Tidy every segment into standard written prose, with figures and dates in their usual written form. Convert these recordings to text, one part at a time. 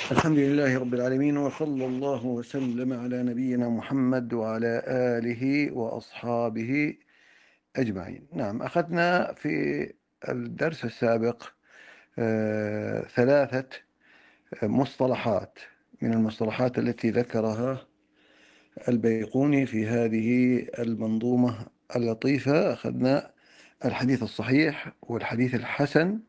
الحمد لله رب العالمين، وصلى الله وسلم على نبينا محمد وعلى آله وأصحابه أجمعين. نعم، أخذنا في الدرس السابق ثلاثة مصطلحات من المصطلحات التي ذكرها البيقوني في هذه المنظومة اللطيفة. أخذنا الحديث الصحيح والحديث الحسن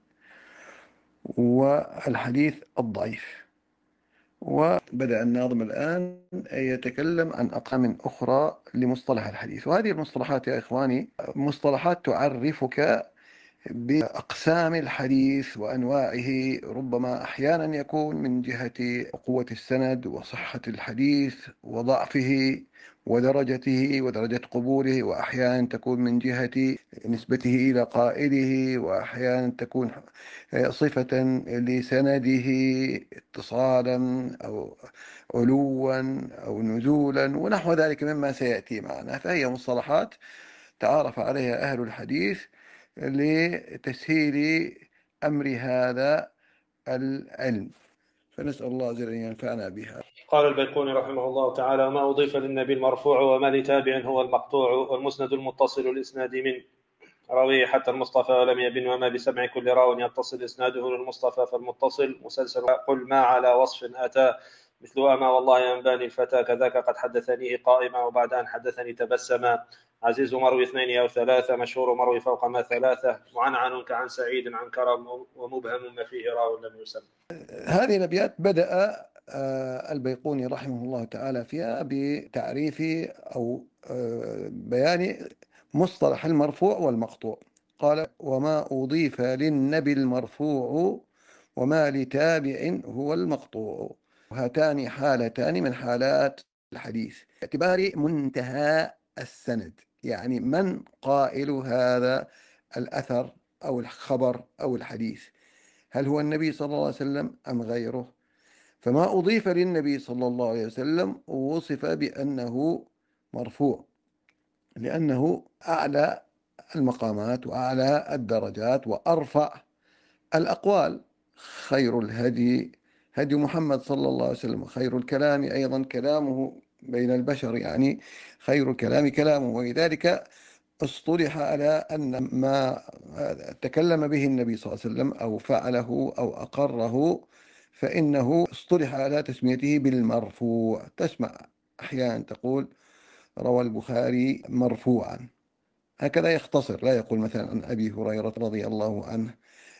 والحديث الضعيف. وبدأ الناظم الآن يتكلم عن أقسام أخرى لمصطلح الحديث، وهذه المصطلحات يا إخواني مصطلحات تعرفك بأقسام الحديث وأنواعه. ربما أحيانا يكون من جهة قوة السند وصحة الحديث وضعفه ودرجته ودرجة قبوله، وأحيانا تكون من جهة نسبته إلى قائله، وأحيانا تكون صفة لسنده اتصالا أو علوا أو نزولا ونحو ذلك مما سيأتي معنا. فهي مصطلحات تعارف عليها أهل الحديث لتسهيل أمر هذا العلم، فنسأل الله عز وجل أن ينفعنا بها. قال البيقوني رحمه الله تعالى: وما أضيف للنبي المرفوع وما لتابع هو المقطوع، والمسند المتصل الإسناد من راويه حتى المصطفى ولم يبن، وما بسمع كل راو يتصل إسناده للمصطفى فالمتصل مسلسل. قل ما على وصف أتى مثل أما والله أنباني الفتى، كذاك قد حدثنيه قائما وبعد أن حدثني تبسما. عزيز مروي اثنين أو ثلاثة، مشهور مروي فوق ما ثلاثة، معنعن كعن سعيد عن كرم، ومبهم ما فيه راو لم يسم. هذه الأبيات بدأ البيقوني رحمه الله تعالى فيها بتعريف أو بيان مصطلح المرفوع والمقطوع. قال: وما أضيف للنبي المرفوع وما لتابع هو المقطوع. هاتان حالتان من حالات الحديث باعتبار منتهى السند، يعني من قائل هذا الأثر أو الخبر أو الحديث، هل هو النبي صلى الله عليه وسلم أم غيره؟ فما أضيف للنبي صلى الله عليه وسلم وصف بأنه مرفوع، لأنه أعلى المقامات وأعلى الدرجات وأرفع الأقوال. خير الهدي هدي محمد صلى الله عليه وسلم، خير الكلام أيضا كلامه بين البشر، يعني خير الكلام كلامه. ولذلك اصطلح على أن ما تكلم به النبي صلى الله عليه وسلم أو فعله أو أقره فإنه اصطلح على تسميته بالمرفوع. تسمع أحيانا تقول روى البخاري مرفوعا، هكذا يختصر، لا يقول مثلا عن أبي هريرة رضي الله عنه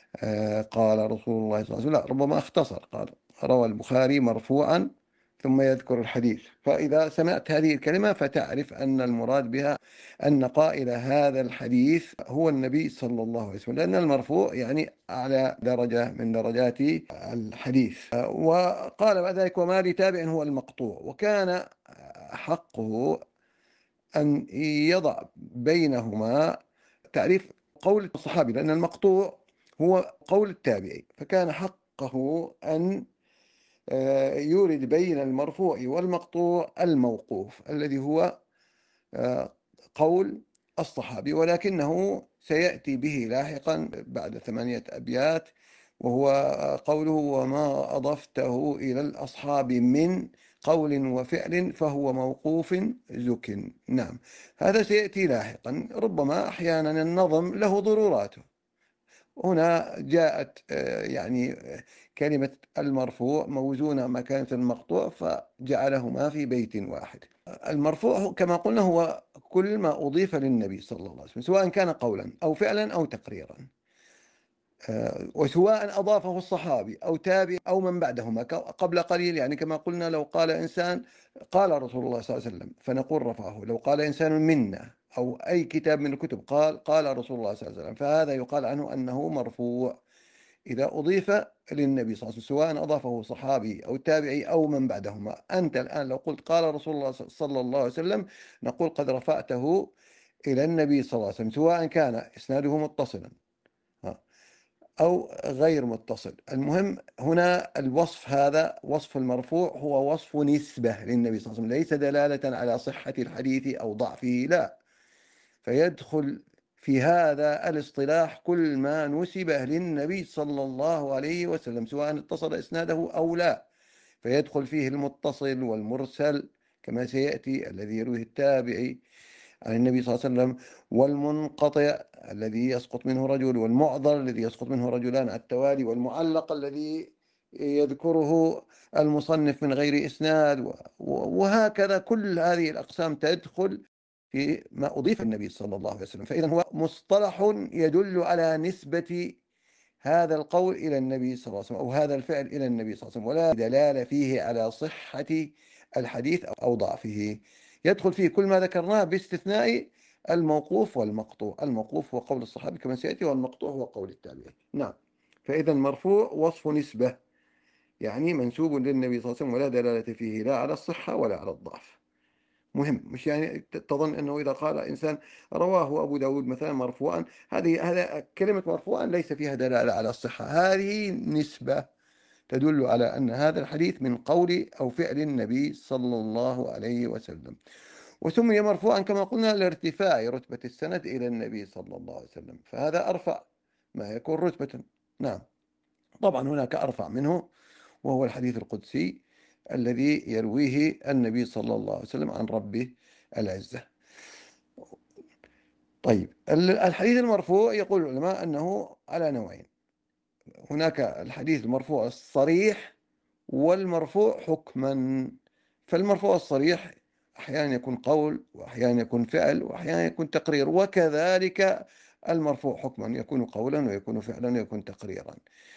قال رسول الله صلى الله عليه وسلم، لا، ربما اختصر قال روى البخاري مرفوعا ثم يذكر الحديث. فإذا سمعت هذه الكلمة فتعرف أن المراد بها أن قائل هذا الحديث هو النبي صلى الله عليه وسلم، لأن المرفوع يعني أعلى درجة من درجات الحديث. وقال بعد ذلك: وما لتابع هو المقطوع. وكان حقه أن يضع بينهما تعريف قول الصحابي، لأن المقطوع هو قول التابعي، فكان حقه أن يورد بين المرفوع والمقطوع الموقوف الذي هو قول الصحابي، ولكنه سيأتي به لاحقا بعد 8 أبيات، وهو قوله: وما أضفته إلى الأصحاب من قول وفعل فهو موقوف زك. نعم، هذا سيأتي لاحقا. ربما أحيانا النظم له ضروراته. هنا جاءت يعني كلمة المرفوع موزونة مكانة المقطوع فجعلهما في بيت واحد. المرفوع كما قلنا هو كل ما أضيف للنبي صلى الله عليه وسلم، سواء كان قولا أو فعلا أو تقريرا، وسواء أضافه الصحابي أو تابع أو من بعدهما. قبل قليل يعني كما قلنا لو قال إنسان قال رسول الله صلى الله عليه وسلم فنقول رفعه، لو قال إنسان منا أو أي كتاب من الكتب قال رسول الله صلى الله عليه وسلم، فهذا يقال عنه أنه مرفوع إذا أضيف للنبي صلى الله عليه وسلم، سواء أضافه صحابي أو تابعي أو من بعدهما. أنت الآن لو قلت قال رسول الله صلى الله عليه وسلم نقول قد رفعته إلى النبي صلى الله عليه وسلم، سواء كان إسناده متصلا أو غير متصل. المهم هنا الوصف هذا وصف المرفوع هو وصف نسبة للنبي صلى الله عليه وسلم، ليس دلالة على صحة الحديث أو ضعفه، لا. فيدخل في هذا الاصطلاح كل ما نسبه للنبي صلى الله عليه وسلم سواء اتصل إسناده أو لا. فيدخل فيه المتصل والمرسل كما سيأتي، الذي يرويه التابعي عن النبي صلى الله عليه وسلم، والمنقطع الذي يسقط منه رجل، والمعضل الذي يسقط منه رجلان على التوالي، والمعلق الذي يذكره المصنف من غير إسناد، وهكذا كل هذه الأقسام تدخل في ما أضيف النبي صلى الله عليه وسلم. فإذا هو مصطلح يدل على نسبة هذا القول إلى النبي صلى الله عليه وسلم، أو هذا الفعل إلى النبي صلى الله عليه وسلم، ولا دلالة فيه على صحة الحديث أو ضعفه. يدخل فيه كل ما ذكرناه باستثناء الموقوف والمقطوع. الموقوف هو قول الصحابي كما سيأتي، والمقطوع هو قول التابعي. نعم. فإذا المرفوع وصف نسبة، يعني منسوب للنبي صلى الله عليه وسلم، ولا دلالة فيه لا على الصحة ولا على الضعف. مهم، مش يعني تظن أنه إذا قال إنسان رواه أبو داود مثلا مرفوعا، هذا كلمة مرفوعا ليس فيها دلالة على الصحة، هذه نسبة تدل على أن هذا الحديث من قول أو فعل النبي صلى الله عليه وسلم. وسمي مرفوعا كما قلنا لارتفاع رتبة السند إلى النبي صلى الله عليه وسلم، فهذا أرفع ما يكون رتبة. نعم. طبعا هناك أرفع منه، وهو الحديث القدسي الذي يرويه النبي صلى الله عليه وسلم عن ربه العزة. طيب، الحديث المرفوع يقول العلماء أنه على نوعين. هناك الحديث المرفوع الصريح والمرفوع حكما. فالمرفوع الصريح أحيانا يكون قول، وأحيانا يكون فعل، وأحيانا يكون تقرير، وكذلك المرفوع حكما يكون قولا ويكون فعلا ويكون تقريرا.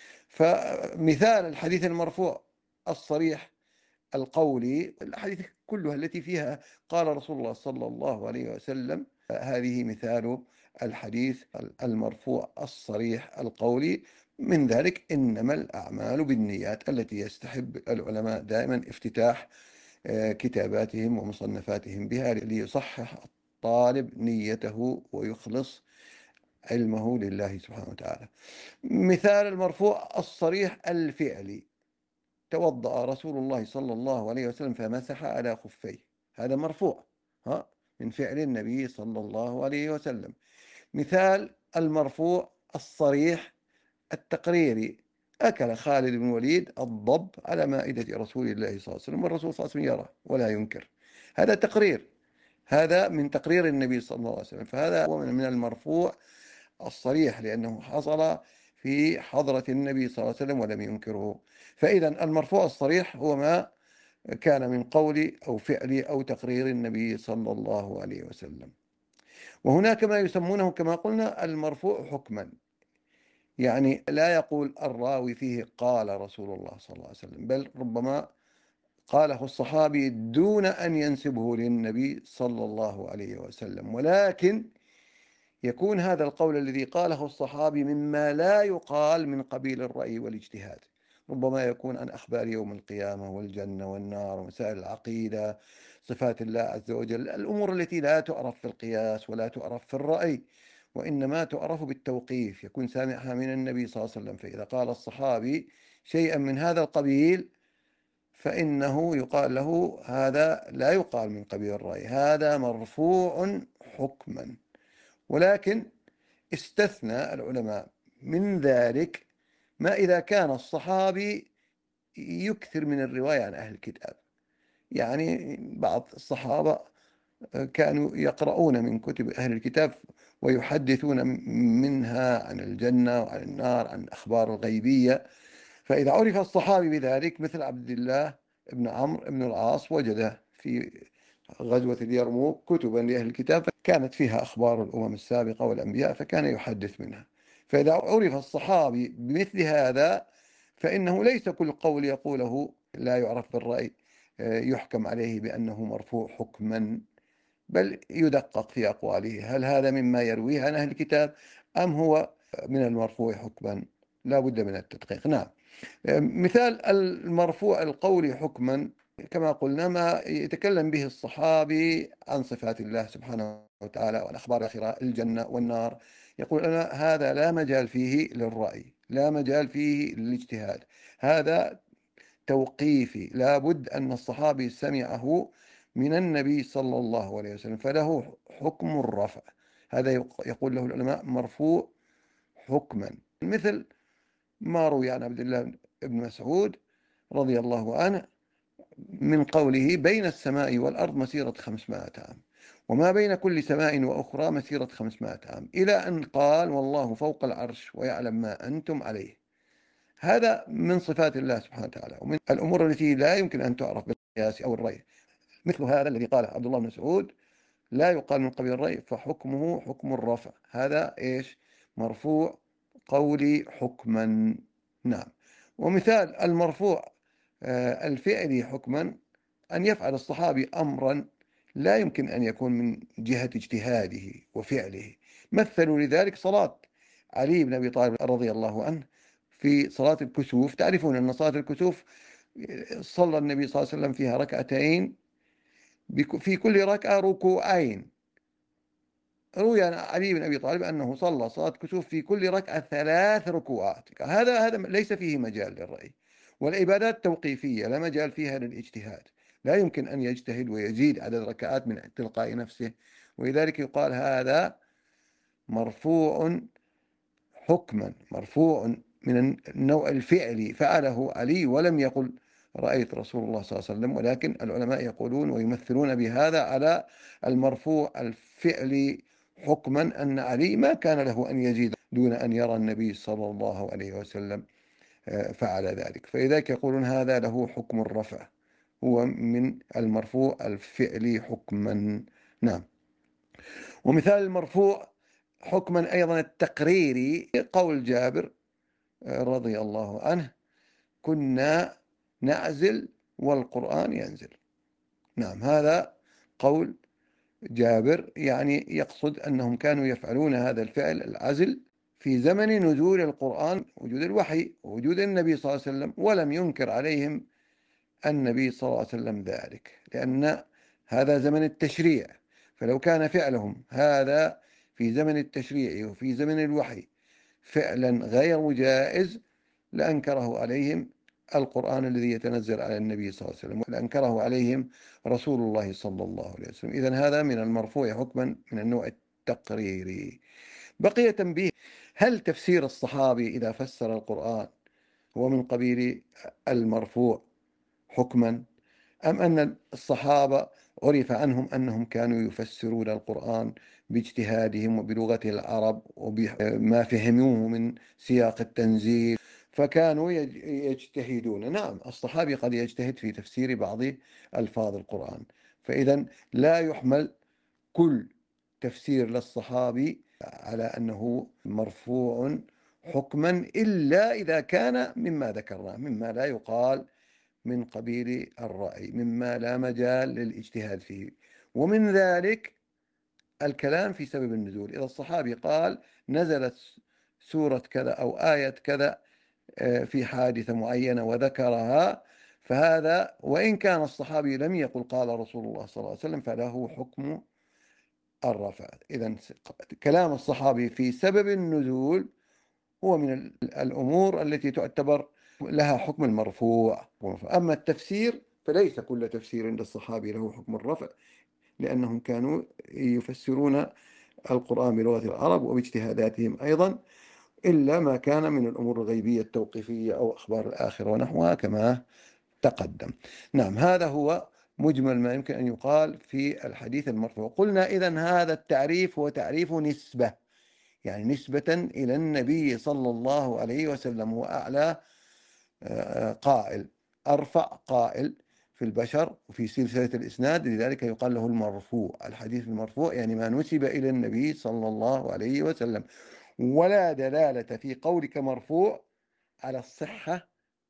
فمثال الحديث المرفوع الصريح القولي الأحاديث كلها التي فيها قال رسول الله صلى الله عليه وسلم، هذه مثال الحديث المرفوع الصريح القولي. من ذلك إنما الأعمال بالنيات، التي يستحب العلماء دائما افتتاح كتاباتهم ومصنفاتهم بها ليصحح الطالب نيته ويخلص علمه لله سبحانه وتعالى. مثال المرفوع الصريح الفعلي: توضأ رسول الله صلى الله عليه وسلم فمسح على خفيه. هذا مرفوع من فعل النبي صلى الله عليه وسلم. مثال المرفوع الصريح التقريري: أكل خالد بن الوليد الضب على مائدة رسول الله صلى الله عليه وسلم، والرسول صلى الله عليه وسلم يرى ولا ينكر. هذا تقرير، هذا من تقرير النبي صلى الله عليه وسلم، فهذا هو من المرفوع الصريح، لأنه حصل في حضرة النبي صلى الله عليه وسلم ولم ينكره. فإذا المرفوع الصريح هو ما كان من قول أو فعل أو تقرير النبي صلى الله عليه وسلم. وهناك ما يسمونه كما قلنا المرفوع حكما، يعني لا يقول الراوي فيه قال رسول الله صلى الله عليه وسلم، بل ربما قاله الصحابي دون أن ينسبه للنبي صلى الله عليه وسلم، ولكن يكون هذا القول الذي قاله الصحابي مما لا يقال من قبيل الرأي والاجتهاد. ربما يكون عن أخبار يوم القيامة والجنة والنار ومسائل العقيدة، صفات الله عز وجل، الأمور التي لا تعرف في القياس ولا تعرف في الرأي، وإنما تعرف بالتوقيف، يكون سامعها من النبي صلى الله عليه وسلم. فإذا قال الصحابي شيئا من هذا القبيل فإنه يقال له هذا لا يقال من قبيل الرأي، هذا مرفوع حكما. ولكن استثنى العلماء من ذلك ما إذا كان الصحابي يكثر من الرواية عن أهل الكتاب. يعني بعض الصحابة كانوا يقرؤون من كتب أهل الكتاب ويحدثون منها عن الجنة وعن النار، عن الأخبار الغيبية. فإذا عرف الصحابي بذلك مثل عبد الله بن عمرو بن العاص، وجد في غزوة اليرموك كتبا لأهل الكتاب كانت فيها أخبار الأمم السابقة والأنبياء، فكان يحدث منها. فإذا عرف الصحابي بمثل هذا فإنه ليس كل قول يقوله لا يعرف بالرأي يحكم عليه بأنه مرفوع حكما، بل يدقق في أقواله، هل هذا مما يرويه عن أهل الكتاب أم هو من المرفوع حكما؟ لا بد من التدقيق. نعم. مثال المرفوع القولي حكما كما قلنا ما يتكلم به الصحابي عن صفات الله سبحانه وتعالى والأخبار الآخرة، الجنة والنار، يقول أنا هذا لا مجال فيه للرأي، لا مجال فيه للاجتهاد، هذا توقيفي، لا بد أن الصحابي سمعه من النبي صلى الله عليه وسلم، فله حكم الرفع. هذا يقول له العلماء مرفوع حكما. مثل ما روي عن عبد الله بن مسعود رضي الله عنه من قوله بين السماء والأرض مسيرة 500 عام، وما بين كل سماء وأخرى مسيرة 500 عام، إلى أن قال والله فوق العرش ويعلم ما أنتم عليه. هذا من صفات الله سبحانه وتعالى، ومن الأمور التي لا يمكن أن تعرف بالقياس أو الرأي، مثل هذا الذي قاله عبد الله بن مسعود: لا يقال من قبيل الرأي فحكمه حكم الرفع. هذا إيش؟ مرفوع قولي حكما. نعم. ومثال المرفوع الفعلي حكما أن يفعل الصحابي أمرا لا يمكن أن يكون من جهة اجتهاده وفعله. مثلوا لذلك صلاة علي بن أبي طالب رضي الله عنه في صلاة الكسوف. تعرفون أن صلاة الكسوف صلى النبي صلى الله عليه وسلم فيها ركعتين، في كل ركعة ركوعين. روي عن علي بن أبي طالب أنه صلى صلاة كسوف في كل ركعة 3 ركوعات. هذا ليس فيه مجال للرأي، والعبادات توقيفية لا مجال فيها للاجتهاد، لا يمكن أن يجتهد ويزيد عدد ركعات من تلقاء نفسه، ولذلك يقال هذا مرفوع حكما، مرفوع من النوع الفعلي، فعله علي ولم يقل رأيت رسول الله صلى الله عليه وسلم، ولكن العلماء يقولون ويمثلون بهذا على المرفوع الفعلي حكما أن علي ما كان له أن يزيد دون أن يرى النبي صلى الله عليه وسلم فعل ذلك، فلذلك يقولون هذا له حكم الرفع، هو من المرفوع الفعلي حكما. نعم. ومثال المرفوع حكما أيضا التقريري قول جابر رضي الله عنه: كنا نعزل والقرآن ينزل. نعم، هذا قول جابر، يعني يقصد أنهم كانوا يفعلون هذا الفعل العزل في زمن نزول القرآن، وجود الوحي ووجود النبي صلى الله عليه وسلم، ولم ينكر عليهم النبي صلى الله عليه وسلم ذلك، لأن هذا زمن التشريع، فلو كان فعلهم هذا في زمن التشريع وفي زمن الوحي فعلا غير جائز لأنكره عليهم القرآن الذي يتنزل على النبي صلى الله عليه وسلم، لأنكره عليهم رسول الله صلى الله عليه وسلم. إذن هذا من المرفوع حكما من النوع التقريري. بقي تنبيه: هل تفسير الصحابي إذا فسر القرآن هو من قبيل المرفوع حكما، أم أن الصحابة عرف عنهم أنهم كانوا يفسرون القرآن باجتهادهم وبلغة العرب وبما فهموه من سياق التنزيل فكانوا يجتهدون؟ نعم، الصحابي قد يجتهد في تفسير بعض ألفاظ القرآن، فإذا لا يحمل كل تفسير للصحابي على أنه مرفوع حكما، إلا إذا كان مما ذكرناه، مما لا يقال من قبيل الرأي، مما لا مجال للاجتهاد فيه. ومن ذلك الكلام في سبب النزول. إذا الصحابي قال نزلت سورة كذا أو آية كذا في حادثة معينة وذكرها، فهذا وإن كان الصحابي لم يقل قال رسول الله صلى الله عليه وسلم فله حكم الرفع. إذن كلام الصحابي في سبب النزول هو من الأمور التي تعتبر لها حكم المرفوع. أما التفسير فليس كل تفسير عند الصحابي له حكم الرفع، لأنهم كانوا يفسرون القرآن بلغة العرب وباجتهاداتهم أيضا، إلا ما كان من الأمور الغيبية التوقيفية أو أخبار الآخرة ونحوها كما تقدم. نعم، هذا هو مجمل ما يمكن أن يقال في الحديث المرفوع. قلنا إذن هذا التعريف هو تعريف نسبة، يعني نسبة إلى النبي صلى الله عليه وسلم، هو أعلى قائل، أرفع قائل في البشر وفي سلسلة الإسناد، لذلك يقال له المرفوع. الحديث المرفوع يعني ما نسب إلى النبي صلى الله عليه وسلم، ولا دلالة في قولك مرفوع على الصحة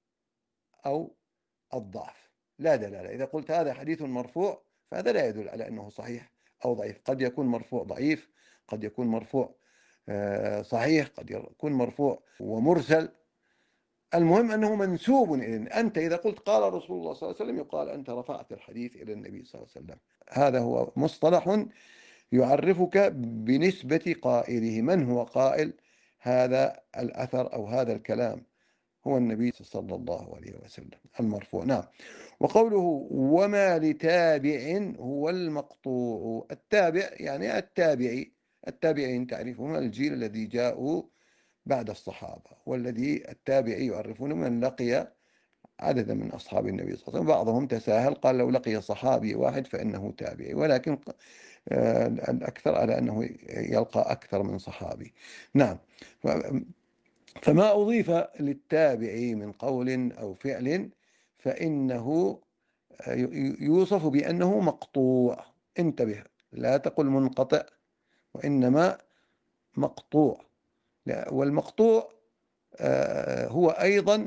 أو الضعف، لا دلالة. إذا قلت هذا حديث مرفوع فهذا لا يدل على أنه صحيح أو ضعيف، قد يكون مرفوع ضعيف، قد يكون مرفوع صحيح، قد يكون مرفوع ومرسل، المهم أنه منسوب إليه. أنت إذا قلت قال رسول الله صلى الله عليه وسلم يقال أنت رفعت الحديث إلى النبي صلى الله عليه وسلم. هذا هو مصطلح يعرفك بنسبة قائله. من هو قائل هذا الأثر أو هذا الكلام؟ هو النبي صلى الله عليه وسلم، المرفوع. نعم. وقوله وما لتابع هو المقطوع. التابع يعني التابعي، التابعين تعرفون الجيل الذي جاءوا بعد الصحابة، والذي التابعي يعرفون من لقي عددا من أصحاب النبي صلى الله عليه وسلم. بعضهم تساهل قال لو لقي صحابي واحد فإنه تابعي، ولكن الأكثر على أنه يلقى أكثر من صحابي. نعم. فما أضيف للتابعي من قول أو فعل فإنه يوصف بأنه مقطوع. انتبه، لا تقل منقطع، وإنما مقطوع. والمقطوع هو أيضا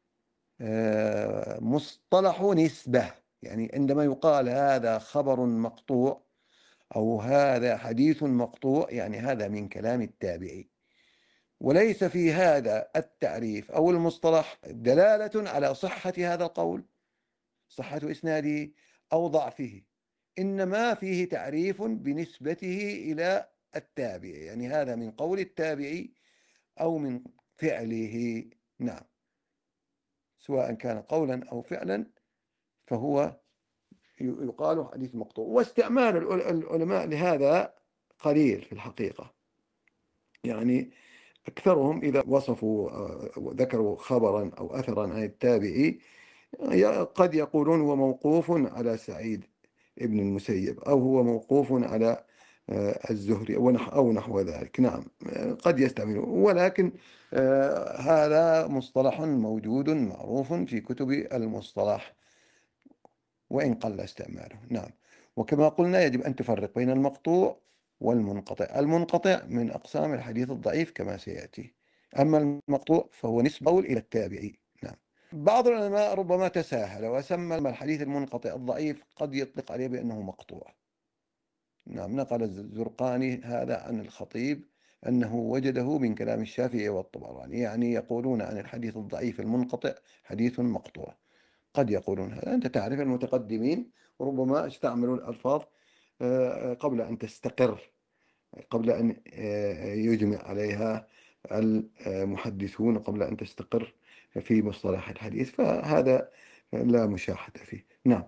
مصطلح نسبة. يعني عندما يقال هذا خبر مقطوع أو هذا حديث مقطوع، يعني هذا من كلام التابعي، وليس في هذا التعريف أو المصطلح دلالة على صحة هذا القول، صحة إسناده أو ضعفه، إنما فيه تعريف بنسبته إلى التابعي، يعني هذا من قول التابعي أو من فعله. نعم، سواء كان قولا أو فعلا فهو يقال حديث مقطوع. واستعمال العلماء لهذا قليل في الحقيقة. يعني أكثرهم إذا وصفوا وذكروا خبرا أو أثرا عن التابعي قد يقولون هو موقوف على سعيد ابن المسيب، أو هو موقوف على الزهري أو نحو ذلك. نعم، قد يستعملون، ولكن هذا مصطلح موجود معروف في كتب المصطلح وإن قل استعماله. نعم. وكما قلنا يجب أن تفرق بين المقطوع والمنقطع. المنقطع من أقسام الحديث الضعيف كما سيأتي، أما المقطوع فهو نسبة إلى التابعي. نعم. بعض العلماء ربما تساهل وسمى الحديث المنقطع الضعيف، قد يطلق عليه بأنه مقطوع. نعم، نقل الزرقاني هذا عن الخطيب أنه وجده من كلام الشافعي والطبراني، يعني يقولون عن الحديث الضعيف المنقطع حديث مقطوع. قد يقولون هذا. أنت تعرف المتقدمين ربما استعملوا الألفاظ قبل أن تستقر، قبل أن يجمع عليها المحدثون، قبل أن تستقر في مصطلح الحديث، فهذا لا مشاحة فيه. نعم.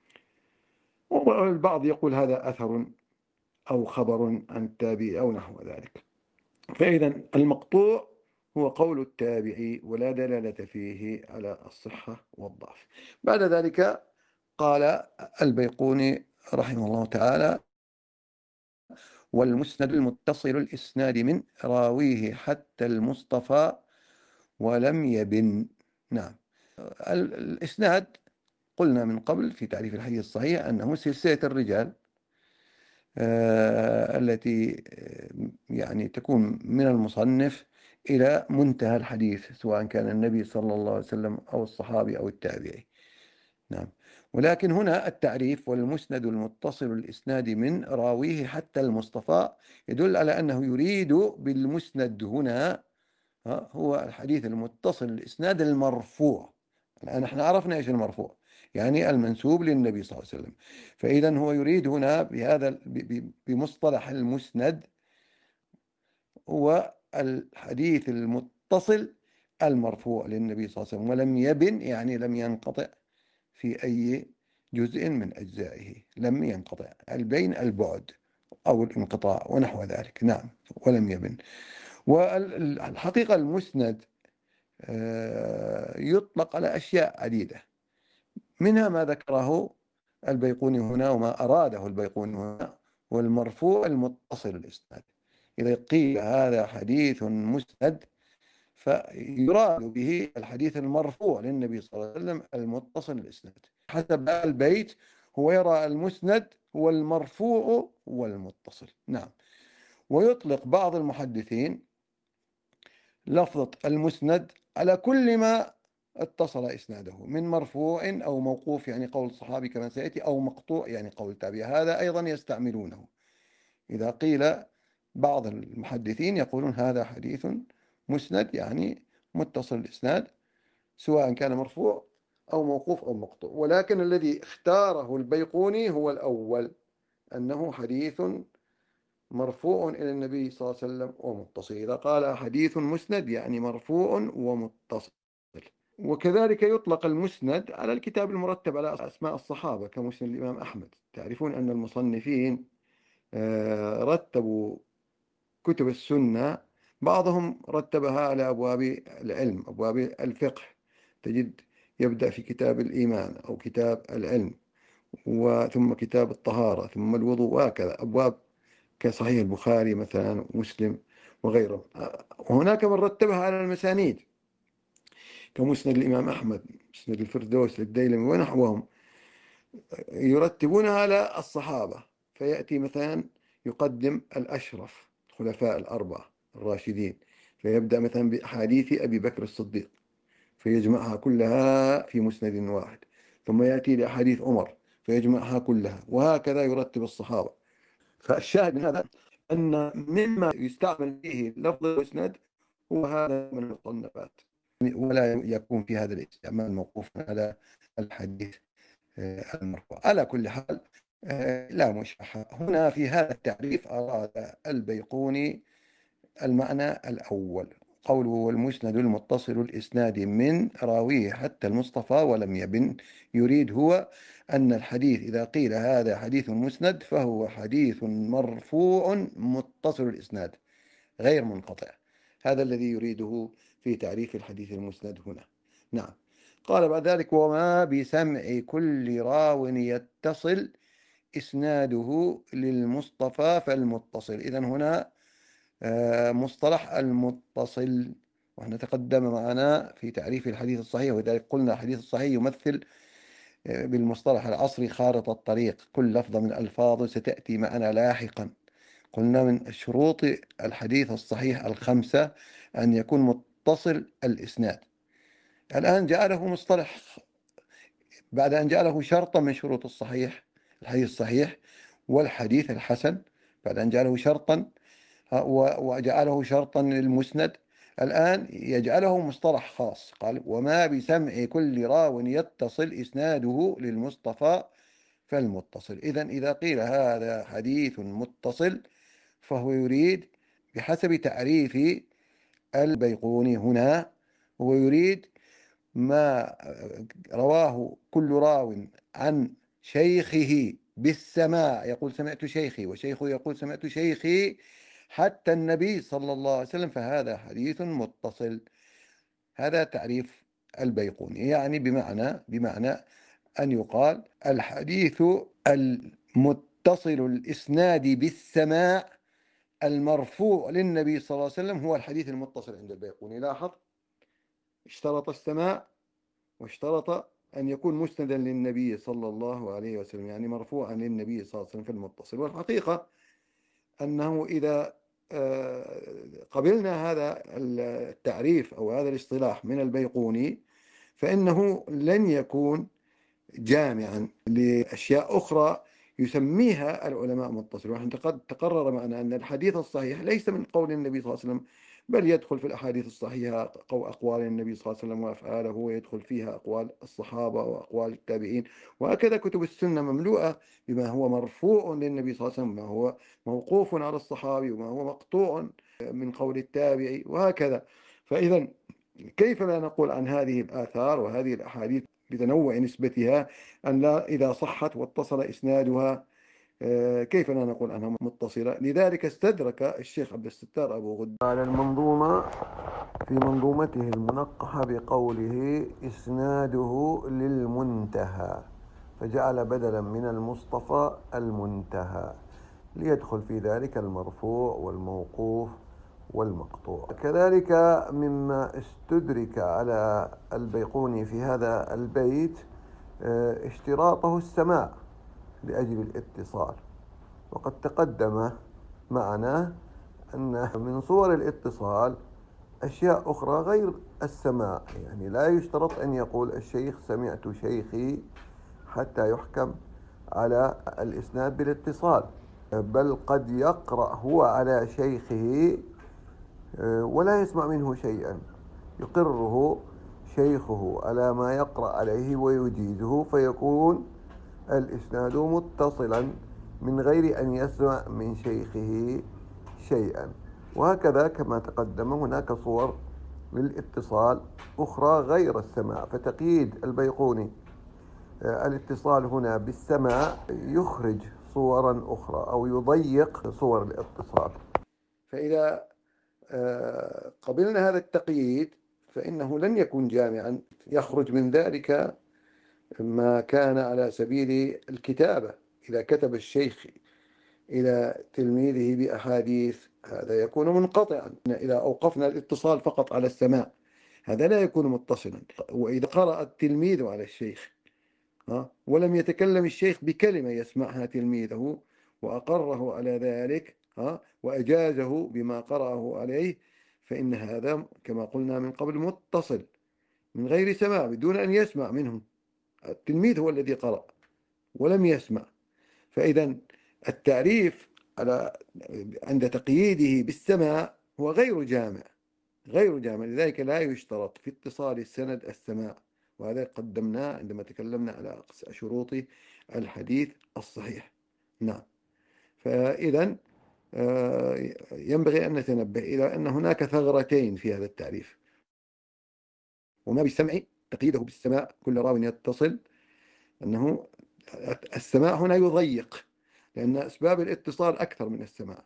والبعض يقول هذا أثر أو خبر عن التابعي أو نحو ذلك. فإذا المقطوع هو قول التابعي ولا دلالة فيه على الصحة والضعف. بعد ذلك قال البيقوني رحمه الله تعالى: والمسند المتصل الإسناد من راويه حتى المصطفى ولم يبن. نعم. الإسناد قلنا من قبل في تعريف الحديث الصحيح أنه سلسلة الرجال التي يعني تكون من المصنف إلى منتهى الحديث، سواء كان النبي صلى الله عليه وسلم أو الصحابي أو التابعي. نعم. ولكن هنا التعريف والمسند المتصل الإسناد من راويه حتى المصطفى يدل على أنه يريد بالمسند هنا هو الحديث المتصل الإسناد المرفوع. الآن احنا عرفنا إيش المرفوع، يعني المنسوب للنبي صلى الله عليه وسلم. فإذا هو يريد هنا بهذا بمصطلح المسند هو الحديث المتصل المرفوع للنبي صلى الله عليه وسلم، ولم يبن يعني لم ينقطع في أي جزء من أجزائه. لم ينقطع، البين البعد أو الانقطاع ونحو ذلك. نعم، ولم يبن. والحقيقة المسند يطلق على أشياء عديدة، منها ما ذكره البيقوني هنا وما أراده البيقوني هنا، والمرفوع المتصل الإسناد. إذا قيل هذا حديث مسند فيراد به الحديث المرفوع للنبي صلى الله عليه وسلم المتصل الإسناد. حسب البيت هو يرى المسند هو المرفوع والمتصل. نعم. ويطلق بعض المحدثين لفظة المسند على كل ما اتصل إسناده من مرفوع أو موقوف يعني قول الصحابي كما سيأتي، أو مقطوع يعني قول التابعي. هذا أيضا يستعملونه. إذا قيل بعض المحدثين يقولون هذا حديث مسند يعني متصل الإسناد، سواء كان مرفوع أو موقوف أو مقطوع. ولكن الذي اختاره البيقوني هو الأول، أنه حديث مرفوع إلى النبي صلى الله عليه وسلم ومتصل. إذا قال حديث مسند يعني مرفوع ومتصل. وكذلك يطلق المسند على الكتاب المرتب على أسماء الصحابة كمسند الإمام أحمد. تعرفون أن المصنفين رتبوا كتب السنة، بعضهم رتبها على أبواب العلم، أبواب الفقه. تجد يبدأ في كتاب الإيمان أو كتاب العلم، وثم كتاب الطهارة، ثم الوضوء، وهكذا أبواب كصحيح البخاري مثلا ومسلم وغيره. وهناك من رتبها على المسانيد كمسند الإمام أحمد، مسند الفردوس للديلمي ونحوهم، يرتبونها على الصحابة. فيأتي مثلا يقدم الأشرف الخلفاء الأربعة الراشدين، فيبدأ مثلا بأحاديث أبي بكر الصديق فيجمعها كلها في مسند واحد، ثم يأتي لأحاديث عمر فيجمعها كلها، وهكذا يرتب الصحابة. فالشاهد من هذا أن مما يستعمل فيه لفظ المسند هو هذا من المصنفات، ولا يكون في هذا الاستعمال موقوفا على الحديث المرفوع. على كل حال لا مشاحة هنا في هذا التعريف. أراد البيقوني المعنى الأول، قوله والمسند المتصل الإسناد من راويه حتى المصطفى ولم يبن، يريد هو أن الحديث إذا قيل هذا حديث مسند فهو حديث مرفوع متصل الإسناد غير منقطع. هذا الذي يريده في تعريف الحديث المسند هنا. نعم. قال بعد ذلك وما بسمع كل راو يتصل إسناده للمصطفى فالمتصل. إذن هنا مصطلح المتصل، وإحنا تقدم معنا في تعريف الحديث الصحيح، ولذلك قلنا الحديث الصحيح يمثل بالمصطلح العصري خارطة الطريق، كل لفظة من ألفاظه ستأتي معنا لاحقا. قلنا من شروط الحديث الصحيح الخمسة أن يكون متصل الإسناد. الآن جعله مصطلح بعد أن جعله شرطا من شروط الصحيح، الحديث الصحيح والحديث الحسن، بعد أن جعله شرطا وجعله شرطا للمسند، الآن يجعله مصطلح خاص. قال وما بسمع كل راو يتصل إسناده للمصطفى فالمتصل. إذن إذا قيل هذا حديث متصل فهو يريد بحسب تعريف البيقوني هنا، هو يريد ما رواه كل راو عن شيخه بالسماع، يقول سمعت شيخي، وشيخه يقول سمعت شيخي حتى النبي صلى الله عليه وسلم، فهذا حديث متصل. هذا تعريف البيقوني، يعني بمعنى أن يقال الحديث المتصل الإسناد بالسماع المرفوع للنبي صلى الله عليه وسلم هو الحديث المتصل عند البيقوني. لاحظ، اشترط السماع واشترط أن يكون مسندا للنبي صلى الله عليه وسلم، يعني مرفوعا للنبي صلى الله عليه وسلم في المتصل. والحقيقة أنه إذا قبلنا هذا التعريف أو هذا الاصطلاح من البيقوني فإنه لن يكون جامعا لأشياء أخرى يسميها العلماء متصل. ونحن قد تقرر معنا أن الحديث الصحيح ليس من قول النبي صلى الله عليه وسلم، بل يدخل في الأحاديث الصحيحة أقوال النبي صلى الله عليه وسلم وأفعاله، ويدخل فيها أقوال الصحابة وأقوال التابعين، وهكذا كتب السنة مملوءة بما هو مرفوع للنبي صلى الله عليه وسلم، ما هو موقوف على الصحابي، وما هو مقطوع من قول التابعي، وهكذا. فإذا كيف لا نقول عن هذه الآثار وهذه الأحاديث بتنوع نسبتها أن لا إذا صحت واتصل إسنادها كيف لا نقول عنها متصلة؟ لذلك استدرك الشيخ عبد الستار أبو غد على المنظومة في منظومته المنقحة بقوله إسناده للمنتهى، فجعل بدلا من المصطفى المنتهى ليدخل في ذلك المرفوع والموقوف والمقطوع. كذلك مما استدرك على البيقوني في هذا البيت اشتراطه السماع لأجل الاتصال، وقد تقدم معنا أن من صور الاتصال أشياء أخرى غير السماع، يعني لا يشترط أن يقول الشيخ سمعت شيخي حتى يحكم على الإسناد بالاتصال، بل قد يقرأ هو على شيخه ولا يسمع منه شيئا، يقره شيخه على ما يقرأ عليه ويجيزه، فيكون الإسناد متصلا من غير أن يسمع من شيخه شيئا. وهكذا كما تقدم هناك صور للاتصال أخرى غير السماع، فتقييد البيقوني الاتصال هنا بالسماع يخرج صورا أخرى أو يضيق صور الاتصال. فإذا قبلنا هذا التقييد فإنه لن يكون جامعا، يخرج من ذلك ما كان على سبيل الكتابة. إذا كتب الشيخ إلى تلميذه بأحاديث هذا يكون منقطعا. إذا أوقفنا الاتصال فقط على السماع هذا لا يكون متصلا. وإذا قرأ التلميذ على الشيخ ولم يتكلم الشيخ بكلمة يسمعها تلميذه وأقره على ذلك وأجازه بما قرأه عليه، فإن هذا كما قلنا من قبل متصل من غير سماع، بدون أن يسمع منه. التلميذ هو الذي قرأ ولم يسمع. فإذا التعريف عند تقييده بالسماع هو غير جامع، غير جامع. لذلك لا يشترط في اتصال السند السماع، وهذا قدمناه عندما تكلمنا على شروط الحديث الصحيح. نعم. فإذا ينبغي أن نتنبه إلى أن هناك ثغرتين في هذا التعريف. وما بالسمع تقييده بالسماع كل راو يتصل، أنه السماع هنا يضيق، لأن أسباب الاتصال أكثر من السماع.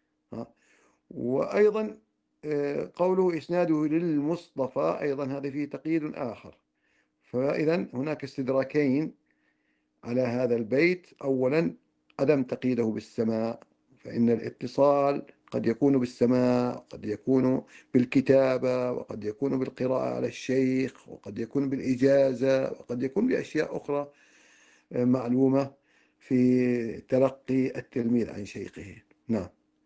وأيضا قوله إسناده للمصطفى أيضا هذا فيه تقييد آخر. فإذا هناك استدراكين على هذا البيت. أولا عدم تقييده بالسماع، فإن الاتصال قد يكون بالسماع، قد يكون بالكتابة، وقد يكون بالقراءة على الشيخ، وقد يكون بالإجازة، وقد يكون بأشياء أخرى معلومة في تلقي التلميذ عن شيخه. نعم.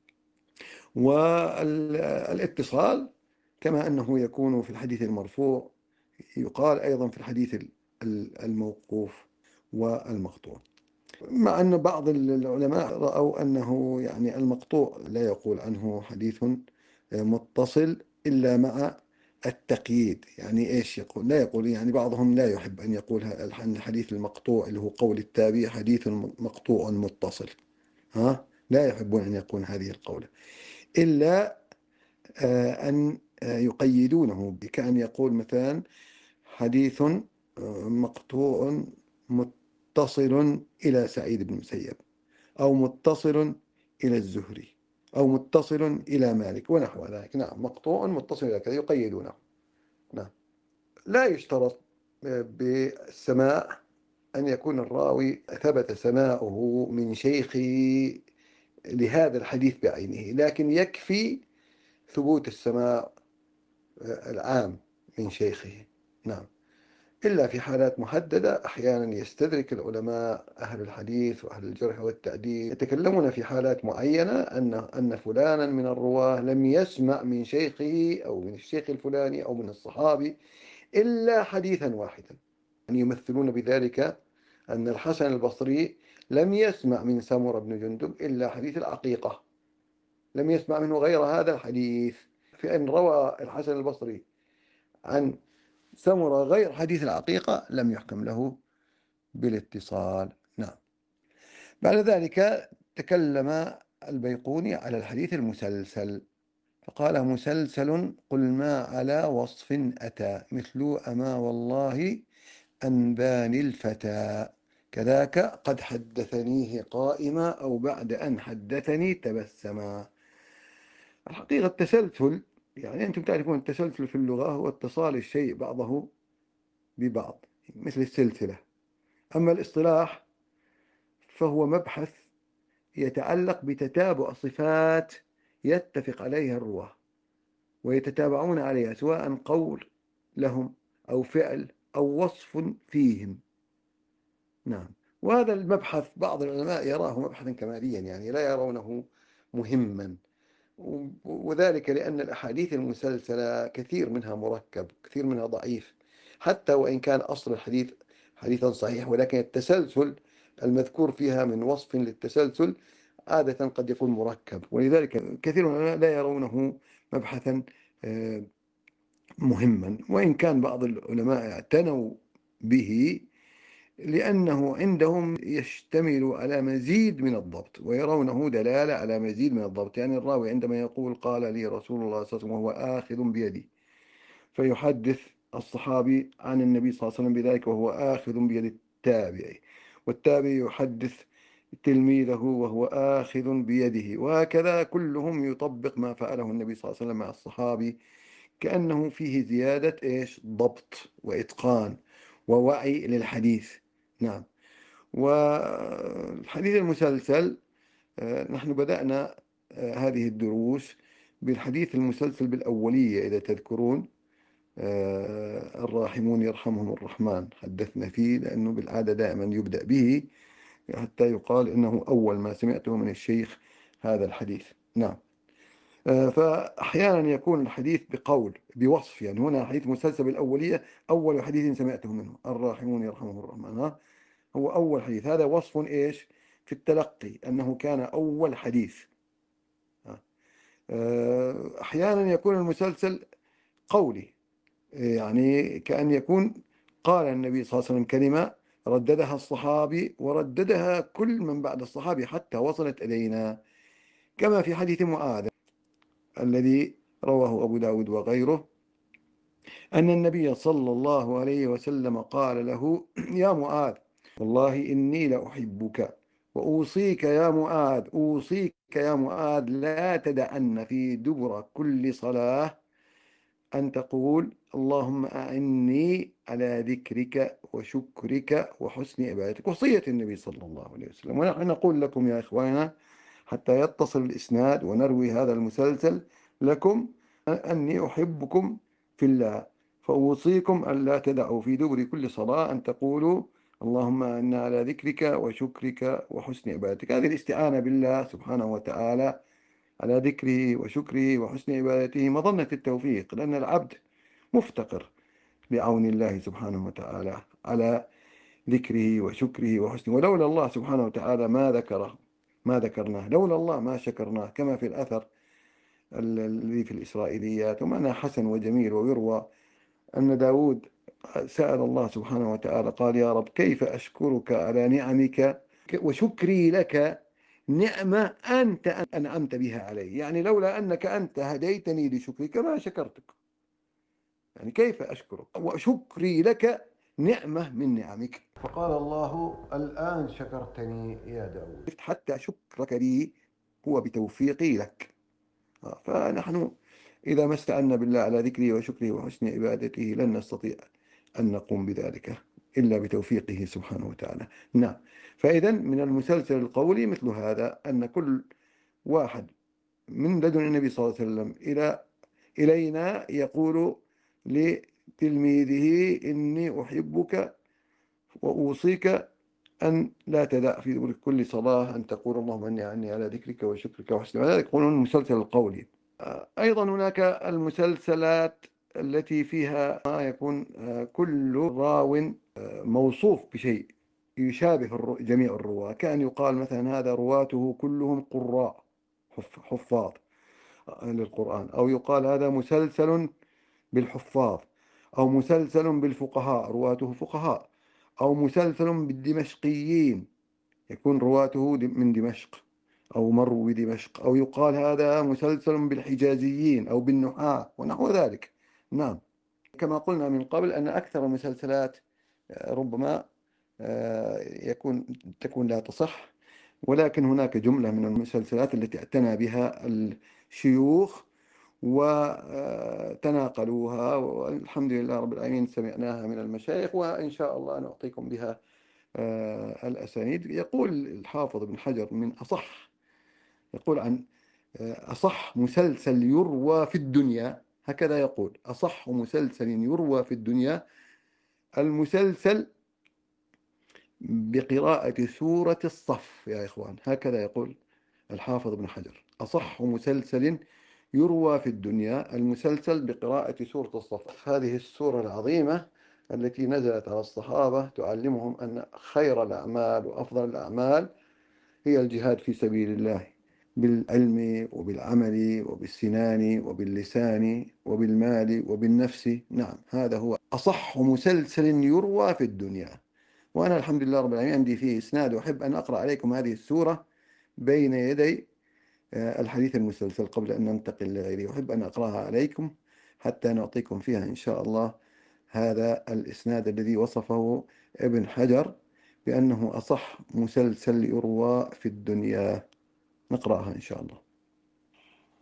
والاتصال كما أنه يكون في الحديث المرفوع يقال أيضا في الحديث الموقوف والمقطوع، مع أن بعض العلماء رأوا أنه يعني المقطوع لا يقول عنه حديث متصل إلا مع التقييد. يعني إيش يقول؟ لا يقول، يعني بعضهم لا يحب أن يقول الحديث المقطوع اللي هو قول التابعي حديث مقطوع متصل، لا يحبون أن يقول هذه القولة، إلا أن يقيدونه كأن يقول مثلا حديث مقطوع متصل إلى سعيد بن المسيب، أو متصل إلى الزهري، أو متصل إلى مالك ونحو ذلك. نعم، مقطوع متصل إلى كذا يقيدونه. نعم. لا يشترط بالسماع أن يكون الراوي ثبت سماعه من شيخه لهذا الحديث بعينه، لكن يكفي ثبوت السماع العام من شيخه. نعم. إلا في حالات محددة أحيانا يستدرك العلماء أهل الحديث وأهل الجرح والتعديل يتكلمون في حالات معينة أن فلانا من الرواه لم يسمع من شيخه أو من الشيخ الفلاني أو من الصحابي إلا حديثا واحدا. يعني يمثلون بذلك أن الحسن البصري لم يسمع من سمرة بن جندب إلا حديث العقيقة، لم يسمع منه غير هذا الحديث. في أن روى الحسن البصري عن سمرة غير حديث العقيقة لم يحكم له بالاتصال. نعم. بعد ذلك تكلم البيقوني على الحديث المسلسل، فقال مسلسل قل ما على وصف أتى مثل أما والله أنباني الفتى كذاك قد حدثنيه قائما أو بعد أن حدثني تبسما. الحقيقة التسلسل، يعني أنتم تعرفون التسلسل في اللغة هو اتصال الشيء بعضه ببعض مثل السلسلة. أما الاصطلاح فهو مبحث يتعلق بتتابع صفات يتفق عليها الرواة ويتتابعون عليها، سواء قول لهم أو فعل أو وصف فيهم. نعم. وهذا المبحث بعض العلماء يراه مبحثا كماليا، يعني لا يرونه مهما، وذلك لأن الأحاديث المسلسلة كثير منها مركب، كثير منها ضعيف، حتى وإن كان أصل الحديث حديثا صحيح، ولكن التسلسل المذكور فيها من وصف للتسلسل عادة قد يكون مركب، ولذلك كثير من العلماء لا يرونه مبحثا مهما، وإن كان بعض العلماء اعتنوا به لأنه عندهم يشتمل على مزيد من الضبط ويرونه دلالة على مزيد من الضبط. يعني الراوي عندما يقول قال لي رسول الله صلى الله عليه وسلم وهو آخذ بيدي، فيحدث الصحابي عن النبي صلى الله عليه وسلم بذلك وهو آخذ بيد التابعي، والتابعي يحدث تلميذه وهو آخذ بيده، وهكذا كلهم يطبق ما فعله النبي صلى الله عليه وسلم مع الصحابي كأنه فيه زيادة إيش؟ ضبط وإتقان ووعي للحديث. نعم. والحديث المسلسل، نحن بدأنا هذه الدروس بالحديث المسلسل بالأولية إذا تذكرون. الراحمون يرحمهم الرحمن حدثنا فيه، لأنه بالعادة دائما يبدأ به حتى يقال إنه أول ما سمعته من الشيخ هذا الحديث. نعم. فأحيانا يكون الحديث بقول بوصف، يعني هنا حديث مسلسل بالأولية أول حديث سمعته منه الراحمون يرحمهم الرحمن، ها هو أول حديث. هذا وصف إيش في التلقي، أنه كان أول حديث. أحيانا يكون المسلسل قولي، يعني كأن يكون قال النبي صلى الله عليه وسلم كلمة رددها الصحابي ورددها كل من بعد الصحابي حتى وصلت إلينا، كما في حديث معاذ الذي رواه أبو داود وغيره، أن النبي صلى الله عليه وسلم قال له يا معاذ والله إني لأحبك وأوصيك يا معاذ، أوصيك يا معاذ لا تدعن في دبر كل صلاة أن تقول اللهم أعني على ذكرك وشكرك وحسن عبادتك. وصية النبي صلى الله عليه وسلم. ونحن نقول لكم يا إخواننا حتى يتصل الإسناد ونروي هذا المسلسل لكم أني أحبكم في الله، فأوصيكم أن لا تدعوا في دبر كل صلاة أن تقولوا اللهم أعني على ذكرك وشكرك وحسن عبادتك. هذه الاستعانة بالله سبحانه وتعالى على ذكره وشكره وحسن عبادته مظنة التوفيق، لأن العبد مفتقر بعون الله سبحانه وتعالى على ذكره وشكره وحسنه. ولولا الله سبحانه وتعالى ما ذكرناه، لولا الله ما شكرناه، كما في الأثر الذي في الإسرائيليات ومعنى حسن وجميل. ويروى أن داود سأل الله سبحانه وتعالى قال يا رب كيف أشكرك على نعمك وشكري لك نعمة أنت أنعمت بها علي، يعني لولا أنك أنت هديتني لشكرك ما شكرتك، يعني كيف أشكرك وشكري لك نعمة من نعمك. فقال الله الآن شكرتني يا داود، حتى شكرك لي هو بتوفيقي لك. فنحن إذا ما استعنا بالله على ذكره وشكره وحسن عبادته لن نستطيع أن نقوم بذلك إلا بتوفيقه سبحانه وتعالى. نعم. فإذا من المسلسل القولي مثل هذا، أن كل واحد من لدن النبي صلى الله عليه وسلم إلينا يقول لتلميذه إني أحبك وأوصيك أن لا تدع في دبر كل صلاة أن تقول اللهم إني عني على ذكرك وشكرك وحسن عبادتك. يقولون المسلسل القولي. أيضا هناك المسلسلات التي فيها ما يكون كل راو موصوف بشيء يشابه جميع الرواة، كأن يقال مثلا هذا رواته كلهم قراء حفاظ للقرآن، أو يقال هذا مسلسل بالحفاظ، أو مسلسل بالفقهاء رواته فقهاء، أو مسلسل بالدمشقيين يكون رواته من دمشق أو مروا بدمشق، أو يقال هذا مسلسل بالحجازيين أو بالنحاة ونحو ذلك. نعم. كما قلنا من قبل أن أكثر المسلسلات ربما تكون لا تصح، ولكن هناك جملة من المسلسلات التي اعتنى بها الشيوخ وتناقلوها، والحمد لله رب العالمين سمعناها من المشايخ، وإن شاء الله نعطيكم بها الأسانيد. يقول الحافظ ابن حجر يقول عن أصح مسلسل يروى في الدنيا، هكذا يقول أصح مسلسل يروى في الدنيا المسلسل بقراءة سورة الصف يا إخوان، هكذا يقول الحافظ ابن حجر. أصح مسلسل يروى في الدنيا المسلسل بقراءة سورة الصف، هذه السورة العظيمة التي نزلت على الصحابة تعلمهم أن خير الأعمال وأفضل الأعمال هي الجهاد في سبيل الله بالعلم وبالعمل وبالسنان وباللسان وبالمال وبالنفس. نعم، هذا هو أصح مسلسل يروى في الدنيا. وأنا الحمد لله رب العالمين عندي فيه إسناد، وأحب أن أقرأ عليكم هذه السورة بين يدي الحديث المسلسل قبل أن ننتقل لغيره، أحب أن أقرأها عليكم حتى نعطيكم فيها إن شاء الله هذا الإسناد الذي وصفه ابن حجر بأنه أصح مسلسل يروى في الدنيا. نقرأها إن شاء الله.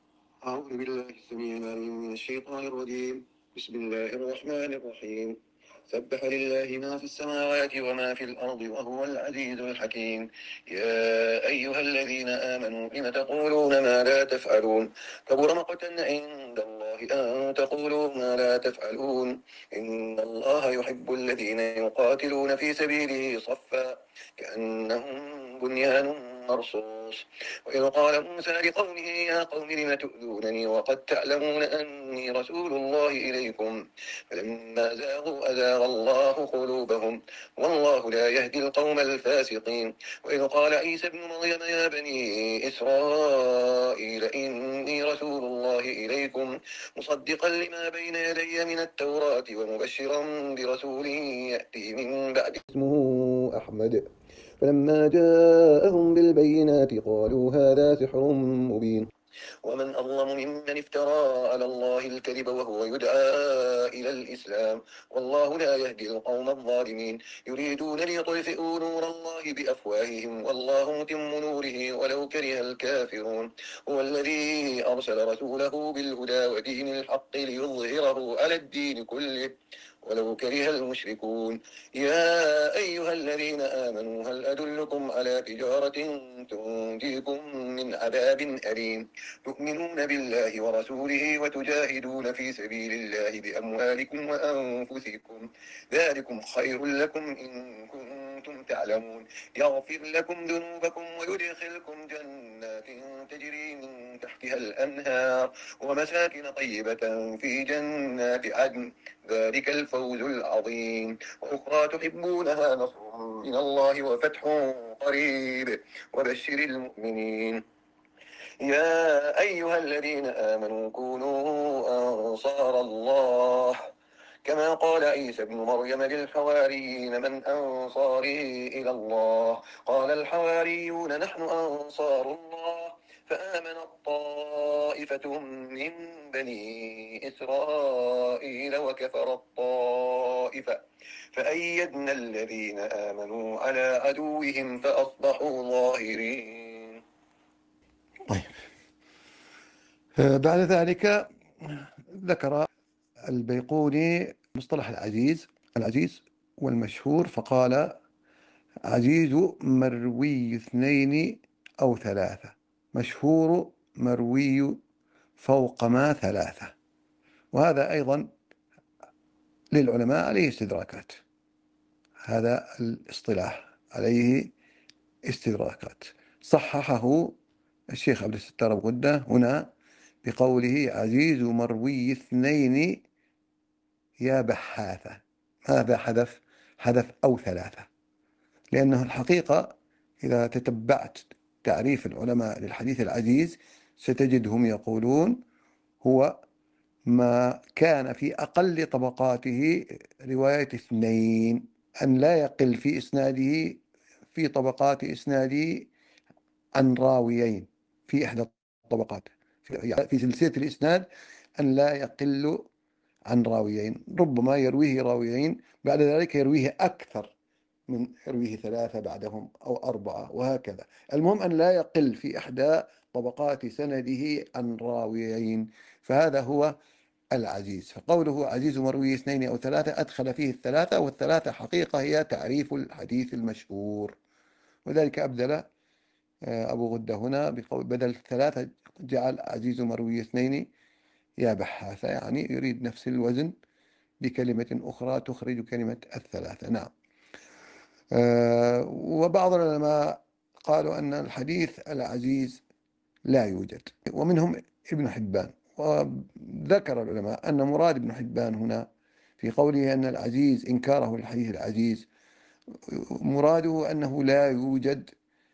أعوذ بالله السميع العليم من الشيطان الرجيم. بسم الله الرحمن الرحيم. سبح لله ما في السماوات وما في الأرض وهو العزيز الحكيم. يا أيها الذين آمنوا لم تقولون ما لا تفعلون؟ كبر مقتا عند الله أن تقولوا ما لا تفعلون. إن الله يحب الذين يقاتلون في سبيله صفا كأنهم بنيان مرصوص. وإذ قال موسى لقومه يا قوم لم تؤذونني وقد تعلمون أني رسول الله إليكم فلما زاغوا أزاغ الله قلوبهم والله لا يهدي القوم الفاسقين. وإذ قال عيسى ابن مريم يا بني إسرائيل إني رسول الله إليكم مصدقا لما بين يدي من التوراة ومبشرا برسول يأتي من بعد اسمه أحمد. فلما جاءهم بالبينات قالوا هذا سحر مبين. ومن أظلم ممن افترى على الله الكذب وهو يدعى إلى الإسلام والله لا يهدي القوم الظالمين. يريدون ليطفئوا نور الله بأفواههم والله متم نوره ولو كره الكافرون. هو الذي أرسل رسوله بالهدى ودين الحق ليظهره على الدين كله ولو كره المشركون. يا أيها الذين آمنوا هل أدلكم على تجارة تنجيكم من عذاب أليم تؤمنون بالله ورسوله وتجاهدون في سبيل الله بأموالكم وأنفسكم ذلكم خير لكم إن كنتم تعلمون. يغفر لكم ذنوبكم ويدخلكم جنات تجري من تحتها الأنهار ومساكن طيبة في جنات عدن ذلك الفوز العظيم. وأخرى تحبونها نصر من الله وفتح قريب وبشر المؤمنين. يا أيها الذين آمنوا كونوا أنصار الله كما قال عيسى ابن مريم للحواريين من أنصاري إلى الله قال الحواريون نحن أنصار الله فآمنت طائفة من بني إسرائيل وكفرت طائفة فأيدنا الذين آمنوا على عدوهم فأصبحوا ظاهرين. طيب. بعد ذلك ذكر البيقوني مصطلح العزيز والمشهور فقال عزيز مروي اثنين أو ثلاثة مشهور مروي فوق ما ثلاثة. وهذا أيضا للعلماء عليه استدراكات. هذا الاصطلاح عليه استدراكات صححه الشيخ عبد الستار أبو غدة هنا بقوله عزيز مروي اثنين يا بحاثة. ماذا حذف؟ حذف أو ثلاثة، لأنه الحقيقة إذا تتبعت تعريف العلماء للحديث العزيز ستجدهم يقولون هو ما كان في أقل طبقاته رواية اثنين، أن لا يقل في إسناده في طبقات إسناده عن راويين في إحدى الطبقات في سلسلة الإسناد، أن لا يقل عن راويين، ربما يرويه راويين بعد ذلك يرويه أكثر من يرويه ثلاثة بعدهم أو أربعة وهكذا. المهم أن لا يقل في إحدى طبقات سنده عن راويين، فهذا هو العزيز. فقوله عزيز مروي اثنين أو ثلاثة أدخل فيه الثلاثة، والثلاثة حقيقة هي تعريف الحديث المشهور، وذلك أبدل أبو غدة هنا بدل ثلاثة جعل عزيز مروي اثنين يا بحاثة، يعني يريد نفس الوزن بكلمة أخرى تخرج كلمة الثلاثة. نعم. وبعض العلماء قالوا أن الحديث العزيز لا يوجد، ومنهم ابن حبان. وذكر العلماء أن مراد ابن حبان هنا في قوله أن العزيز إنكاره للحديث العزيز مراده أنه لا يوجد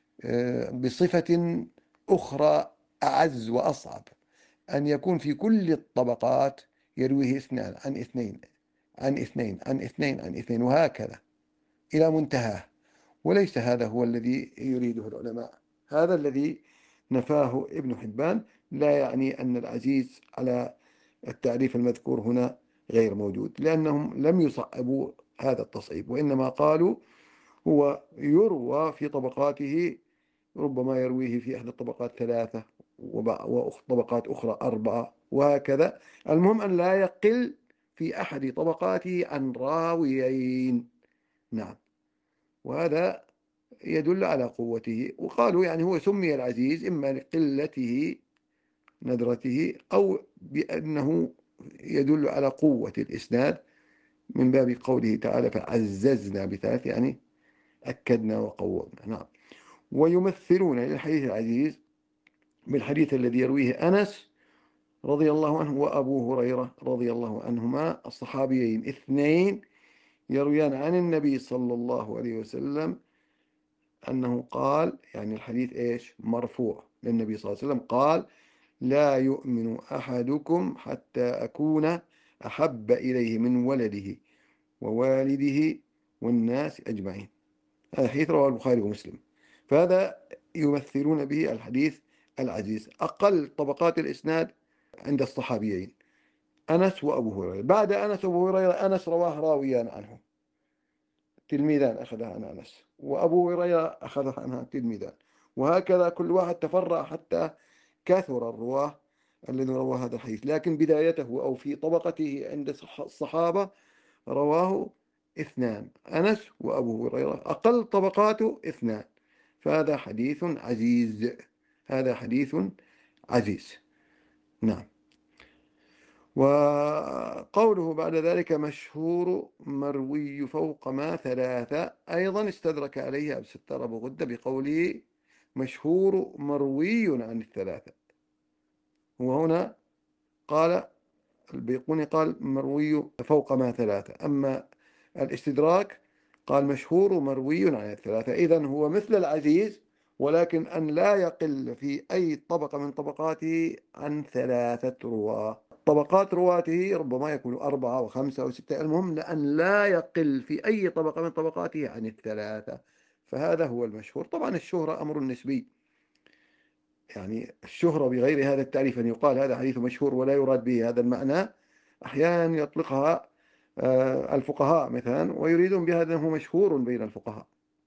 بصفة أخرى أعز وأصعب، أن يكون في كل الطبقات يرويه اثنان عن اثنين عن اثنين عن اثنين عن اثنين وهكذا إلى منتهاه. وليس هذا هو الذي يريده العلماء، هذا الذي نفاه ابن حبان. لا يعني أن العزيز على التعريف المذكور هنا غير موجود، لأنهم لم يصعبوا هذا التصعيب، وإنما قالوا هو يروى في طبقاته ربما يرويه في إحدى الطبقات 3 وطبقات أخرى 4 وهكذا. المهم أن لا يقل في أحد طبقاته عن راويين. نعم. وهذا يدل على قوته. وقالوا يعني هو سمي العزيز إما لقلته ندرته أو بأنه يدل على قوة الإسناد من باب قوله تعالى فعززنا بثلاث، يعني أكدنا وقومنا. نعم. ويمثلون للحديث العزيز بالحديث الذي يرويه أنس رضي الله عنه وأبو هريرة رضي الله عنهما، الصحابيين اثنين يرويان عن النبي صلى الله عليه وسلم أنه قال، يعني الحديث إيش مرفوع للنبي صلى الله عليه وسلم، قال لا يؤمن أحدكم حتى أكون أحب إليه من ولده ووالده والناس أجمعين. هذا حديث رواه البخاري ومسلم. فهذا يمثلون به الحديث العزيز. أقل طبقات الإسناد عند الصحابيين أنس وأبو هريرة. بعد أنس وأبو هريرة أنس رواه راويان عنه، تلميذان أخذها عن أنس، وأبو هريرة أخذها عنها تلميذان، وهكذا كل واحد تفرع حتى كثر الرواه الذين رواه هذا الحديث. لكن بدايته أو في طبقته عند الصحابة رواه اثنان، أنس وأبو هريرة، أقل طبقاته اثنان. فهذا حديث عزيز. هذا حديث عزيز. نعم. وقوله بعد ذلك مشهور مروي فوق ما ثلاثة، أيضا استدرك عليه أبو ستار أبو غدة بقوله مشهور مروي عن الثلاثة. وهنا قال البيقوني قال مروي فوق ما ثلاثة، أما الاستدراك قال مشهور مروي عن الثلاثة. إذن هو مثل العزيز، ولكن أن لا يقل في أي طبقة من طبقاته عن 3 رواة. طبقات رواته ربما يكون 4 و5 و6، المهم أن لا يقل في أي طبقة من طبقاته عن 3. فهذا هو المشهور. طبعا الشهرة أمر نسبي، يعني الشهرة بغير هذا التعريف، أن يقال هذا حديث مشهور ولا يراد به هذا المعنى، أحيانا يطلقها الفقهاء مثلا ويريدون بهذا أنه مشهور بين الفقهاء،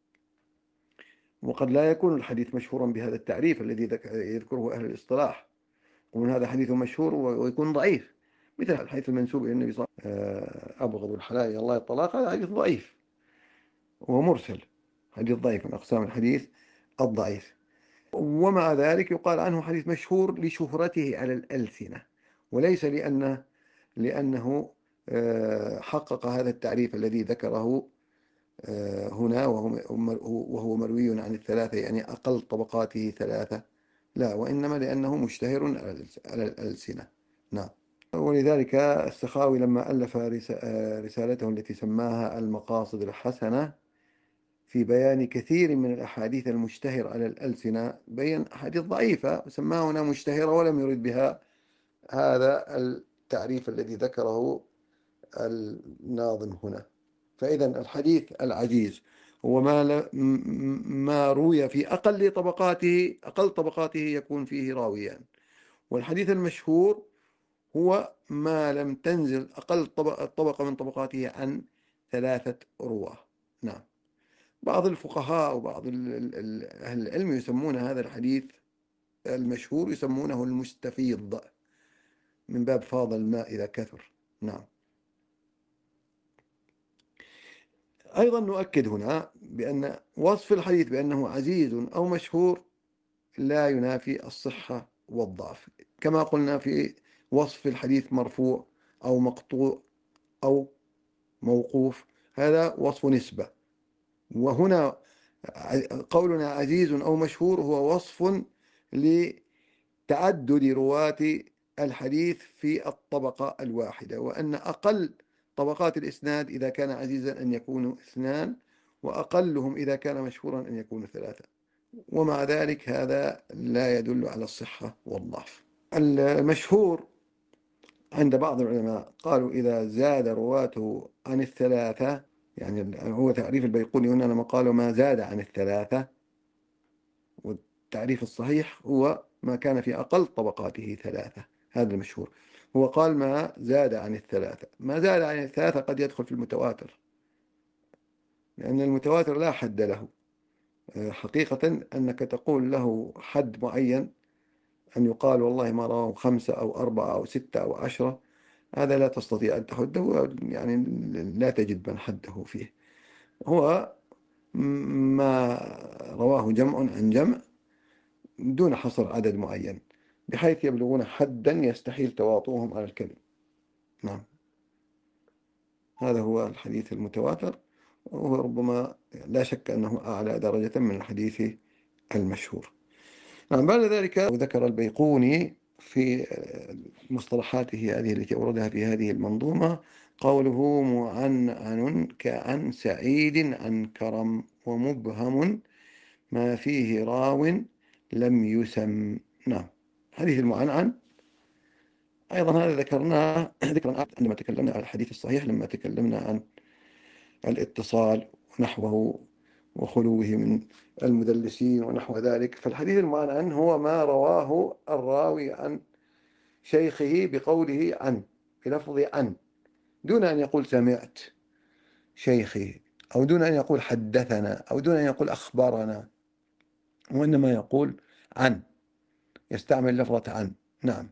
وقد لا يكون الحديث مشهورا بهذا التعريف الذي يذكره أهل الاصطلاح، ومن هذا حديث مشهور ويكون ضعيف، مثل الحديث المنسوب إلى النبي صلى الله عليه وسلم أبغض الحلال إلى الله الطلاق، هذا حديث ضعيف ومرسل، حديث ضعيف من أقسام الحديث الضعيف. ومع ذلك يقال عنه حديث مشهور لشهرته على الألسنة، وليس لأنه حقق هذا التعريف الذي ذكره هنا وهو مروي عن الثلاثة، يعني أقل طبقاته 3، لا، وإنما لأنه مشتهر على الألسنة. نعم. ولذلك السخاوي لما ألف رسالته التي سماها المقاصد الحسنة في بيان كثير من الأحاديث المشتهرة على الألسنة، بين أحاديث ضعيفة وسماها هنا مشتهرة ولم يرد بها هذا التعريف الذي ذكره الناظم هنا. فإذا الحديث العزيز هو ما روي في أقل طبقاته يكون فيه راويان، والحديث المشهور هو ما لم تنزل أقل طبقة من طبقاته عن 3 رواه. نعم. بعض الفقهاء وبعض أهل العلم يسمون هذا الحديث المشهور يسمونه المستفيض، من باب فاض الماء إذا كثر. نعم. أيضا نؤكد هنا بأن وصف الحديث بأنه عزيز أو مشهور لا ينافي الصحة والضعف، كما قلنا في وصف الحديث مرفوع أو مقطوع أو موقوف، هذا وصف نسبة. وهنا قولنا عزيز أو مشهور هو وصف لتعدد رواة الحديث في الطبقة الواحدة، وأن أقل طبقات الإسناد إذا كان عزيزا أن يكونوا 2، وأقلهم إذا كان مشهورا أن يكونوا 3. ومع ذلك هذا لا يدل على الصحة والضعف. المشهور عند بعض العلماء قالوا إذا زاد رواته عن 3، يعني هو تعريف البيقوني هنا لما قالوا ما زاد عن 3، والتعريف الصحيح هو ما كان في أقل طبقاته 3، هذا المشهور. هو قال ما زاد عن 3، ما زاد عن 3 قد يدخل في المتواتر، لأن المتواتر لا حد له، حقيقة أنك تقول له حد معين، أن يقال والله ما رواه 5 أو 4 أو 6 أو 10، هذا لا تستطيع أن تحده، يعني لا تجد من حده فيه. هو ما رواه جمع عن جمع دون حصر عدد معين، بحيث يبلغون حدا يستحيل تواطؤهم على الكذب. نعم، هذا هو الحديث المتواتر، وهو ربما لا شك أنه أعلى درجة من الحديث المشهور. نعم. بعد ذلك ذكر البيقوني في مصطلحاته هذه التي أوردها في هذه المنظومة قوله معنعن كعن سعيد عن كرم، ومبهم ما فيه راو لم يسم. نعم، حديث المعنعن أيضا هذا ذكرناه ذكرا عندما تكلمنا عن الحديث الصحيح، لما تكلمنا عن الاتصال ونحوه وخلوه من المدلسين ونحو ذلك. فالحديث المعنعن هو ما رواه الراوي عن شيخه بقوله عن، بلفظ عن، دون أن يقول سمعت شيخي، أو دون أن يقول حدثنا، أو دون أن يقول أخبرنا، وإنما يقول عن، يستعمل لفظة عن. نعم.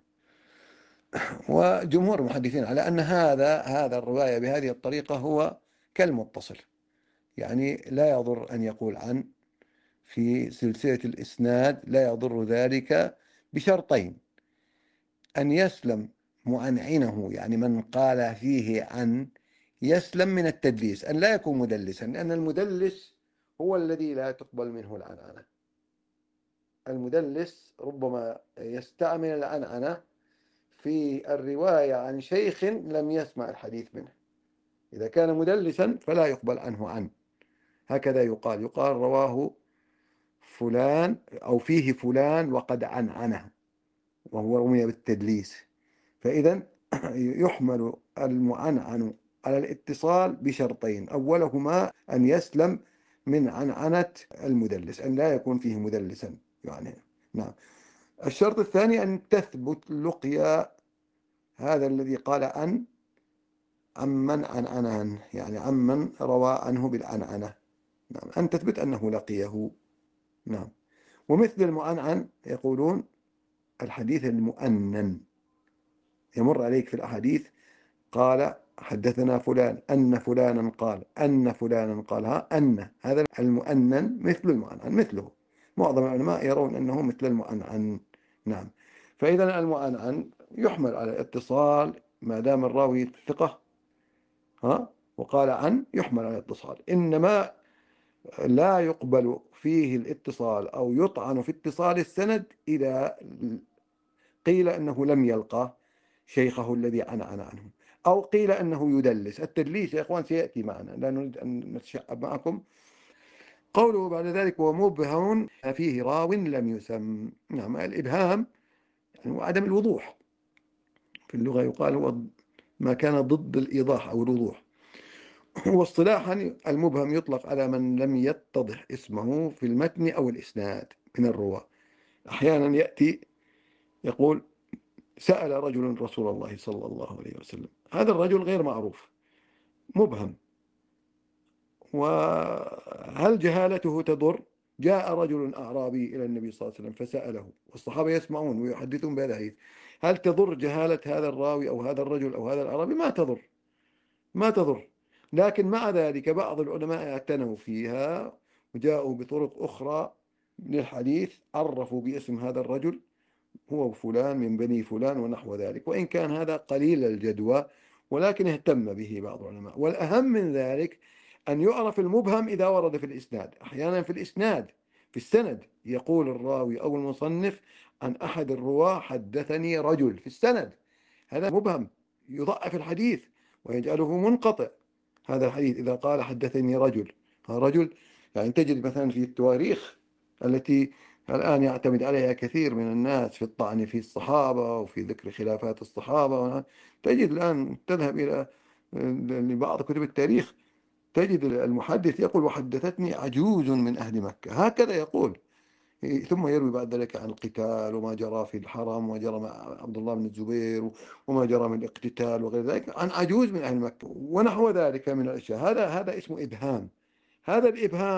وجمهور المحدثين على أن هذا الرواية بهذه الطريقة هو كالمتصل، يعني لا يضر أن يقول عن في سلسلة الإسناد، لا يضر ذلك بشرطين: أن يسلم معنعنه، يعني من قال فيه عن يسلم من التدليس، أن لا يكون مدلسا، لأن المدلس هو الذي لا تقبل منه العنعنة. المدلس ربما يستعمل العنعنة في الرواية عن شيخ لم يسمع الحديث منه. إذا كان مدلسا فلا يقبل عنه عن، هكذا يقال رواه فلان أو فيه فلان وقد عنعنه، وهو رمي بالتدليس. فإذا يحمل المعنعن على الاتصال بشرطين: أولهما أن يسلم من عنعنة المدلس، أن لا يكون فيه مدلسا يعني. نعم. الشرط الثاني أن تثبت لقيا هذا الذي قال عمن عنعنه، يعني عمن روى عنه بالعنعنة. نعم، أن تثبت أنه لقيه. نعم. ومثل المعنعن يقولون الحديث المؤنن، يمر عليك في الأحاديث قال حدثنا فلان أن فلانا قال أن فلانا قال أن، هذا المؤنن مثل المعنعن، مثله. معظم العلماء يرون أنه مثل المعنعن. نعم. فإذا المعنعن يحمل على الاتصال ما دام الراوي ثقة، وقال عن يحمل على الاتصال. إنما لا يقبل فيه الاتصال أو يطعن في اتصال السند إذا قيل أنه لم يلقى شيخه الذي عنعن عنه، أو قيل أنه يدلس. التدليس يا إخوان سيأتي معنا، لا نريد أن نتشعب معكم. قوله بعد ذلك ومبهم فيه راو لم يسم. نعم، الإبهام يعني وعدم الوضوح، في اللغة يقال هو ما كان ضد الإيضاح أو الوضوح. واصطلاحا المبهم يطلق على من لم يتضح اسمه في المتن أو الإسناد من الرواة. أحيانا يأتي يقول سأل رجل رسول الله صلى الله عليه وسلم، هذا الرجل غير معروف، مبهم. وهل جهالته تضر؟ جاء رجل أعرابي إلى النبي صلى الله عليه وسلم فسأله، والصحابة يسمعون ويحدثون بهذا الحديث، هل تضر جهالة هذا الراوي أو هذا الرجل أو هذا الأعرابي؟ ما تضر، ما تضر. لكن مع ذلك بعض العلماء اعتنوا فيها وجاءوا بطرق أخرى للحديث، عرفوا باسم هذا الرجل هو فلان من بني فلان ونحو ذلك، وإن كان هذا قليل الجدوى، ولكن اهتم به بعض العلماء. والأهم من ذلك أن يعرف المبهم إذا ورد في الإسناد. أحيانا في الإسناد في السند يقول الراوي أو المصنف عن أحد الرواة حدثني رجل في السند، هذا مبهم يضعف الحديث ويجعله منقطع. هذا الحديث إذا قال حدثني رجل، رجل يعني تجد مثلا في التواريخ التي الآن يعتمد عليها كثير من الناس في الطعن في الصحابة وفي ذكر خلافات الصحابة، تجد الآن تذهب إلى لبعض كتب التاريخ تجد المحدث يقول وحدثتني عجوز من أهل مكة، هكذا يقول، ثم يروي بعد ذلك عن القتال وما جرى في الحرم وما جرى مع عبد الله بن الزبير وما جرى من الاقتتال وغير ذلك عن عجوز من أهل مكة ونحو ذلك من الأشياء. هذا اسمه إبهام. هذا الإبهام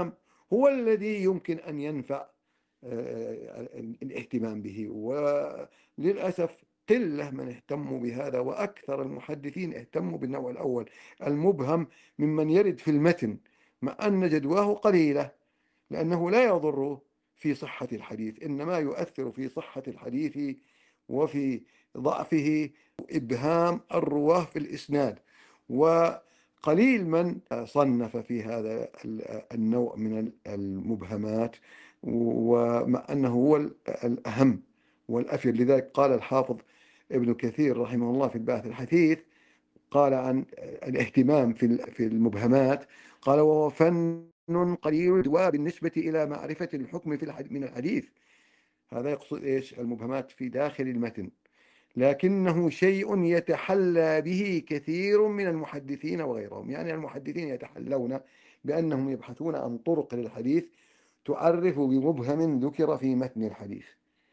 هو الذي يمكن أن ينفع الاهتمام به. وللأسف قلة من اهتموا بهذا، وأكثر المحدثين اهتموا بالنوع الأول المبهم ممن يرد في المتن، مع أن جدواه قليلة، لأنه لا يضر في صحة الحديث، إنما يؤثر في صحة الحديث وفي ضعفه إبهام الرواه في الإسناد. وقليل من صنف في هذا النوع من المبهمات، ومع أنه هو الأهم والأفيد. لذلك قال الحافظ ابن كثير رحمه الله في الباحث الحثيث، قال عن الاهتمام في المبهمات، قال: وهو فن قليل الجواب بالنسبة إلى معرفة الحكم من الحديث. هذا يقصد إيش؟ المبهمات في داخل المتن، لكنه شيء يتحلى به كثير من المحدثين وغيرهم. يعني المحدثين يتحلون بأنهم يبحثون عن طرق للحديث تعرف بمبهم ذكر في متن الحديث.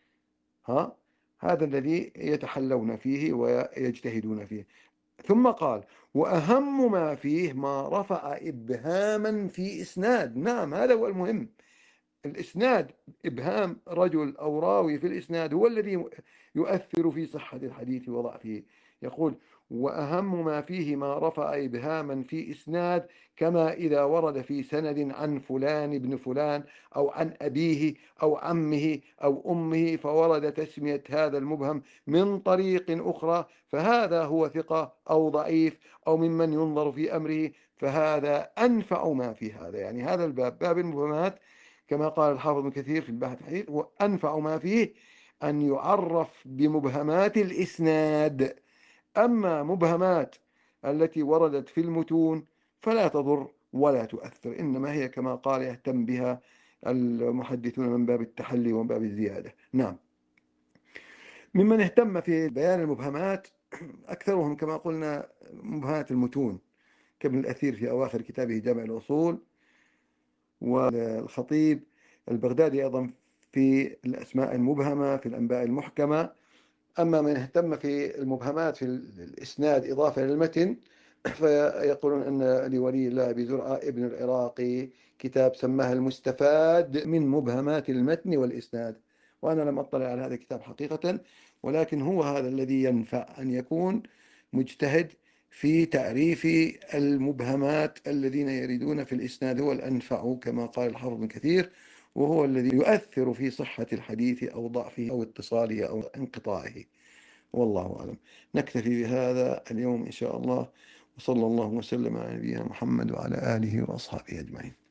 هذا الذي يتحلون فيه ويجتهدون فيه. ثم قال: وأهم ما فيه ما رفع إبهاما في إسناد. نعم، هذا هو المهم. الإسناد، إبهام رجل أو راوي في الإسناد هو الذي يؤثر في صحة الحديث وضعفه. يقول: وأهم ما فيه ما رفع إبهاما في إسناد، كما إذا ورد في سند عن فلان بن فلان، أو عن أبيه أو عمه أو أمه، فورد تسمية هذا المبهم من طريق أخرى، فهذا هو ثقة أو ضعيف أو ممن ينظر في أمره، فهذا أنفع ما في هذا. يعني هذا الباب، باب المبهمات، كما قال الحافظ ابن كثير في البحث الحديث، وأنفع ما فيه أن يعرف بمبهمات الإسناد. أما مبهمات التي وردت في المتون فلا تضر ولا تؤثر، إنما هي كما قال يهتم بها المحدثون من باب التحلي ومن باب الزيادة. نعم. ممن اهتم في بيان المبهمات أكثرهم كما قلنا مبهمات المتون، كابن الأثير في أواخر كتابه جامع الأصول، والخطيب البغدادي أيضا في الأسماء المبهمة في الأنباء المحكمة. أما من اهتم في المبهمات في الإسناد إضافة للمتن، فيقولون أن لولي الله أبي زرعة ابن العراقي كتاب سماه المستفاد من مبهمات المتن والإسناد. وأنا لم أطلع على هذا الكتاب حقيقة، ولكن هو هذا الذي ينفع أن يكون مجتهد في تعريف المبهمات الذين يريدون في الإسناد، هو الأنفع كما قال الحافظ بن كثير، وهو الذي يؤثر في صحة الحديث أو ضعفه أو اتصاله أو انقطاعه. والله أعلم. نكتفي بهذا اليوم إن شاء الله، وصلى الله وسلم على نبينا محمد وعلى آله وأصحابه أجمعين.